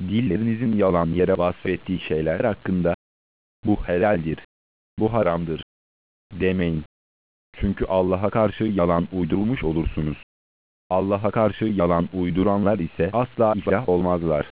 dillerinizin yalan yere vasfettiği şeyler hakkında bu helaldir, bu haramdır demeyin. Çünkü Allah'a karşı yalan uydurmuş olursunuz. Allah'a karşı yalan uyduranlar ise asla iflah olmazlar.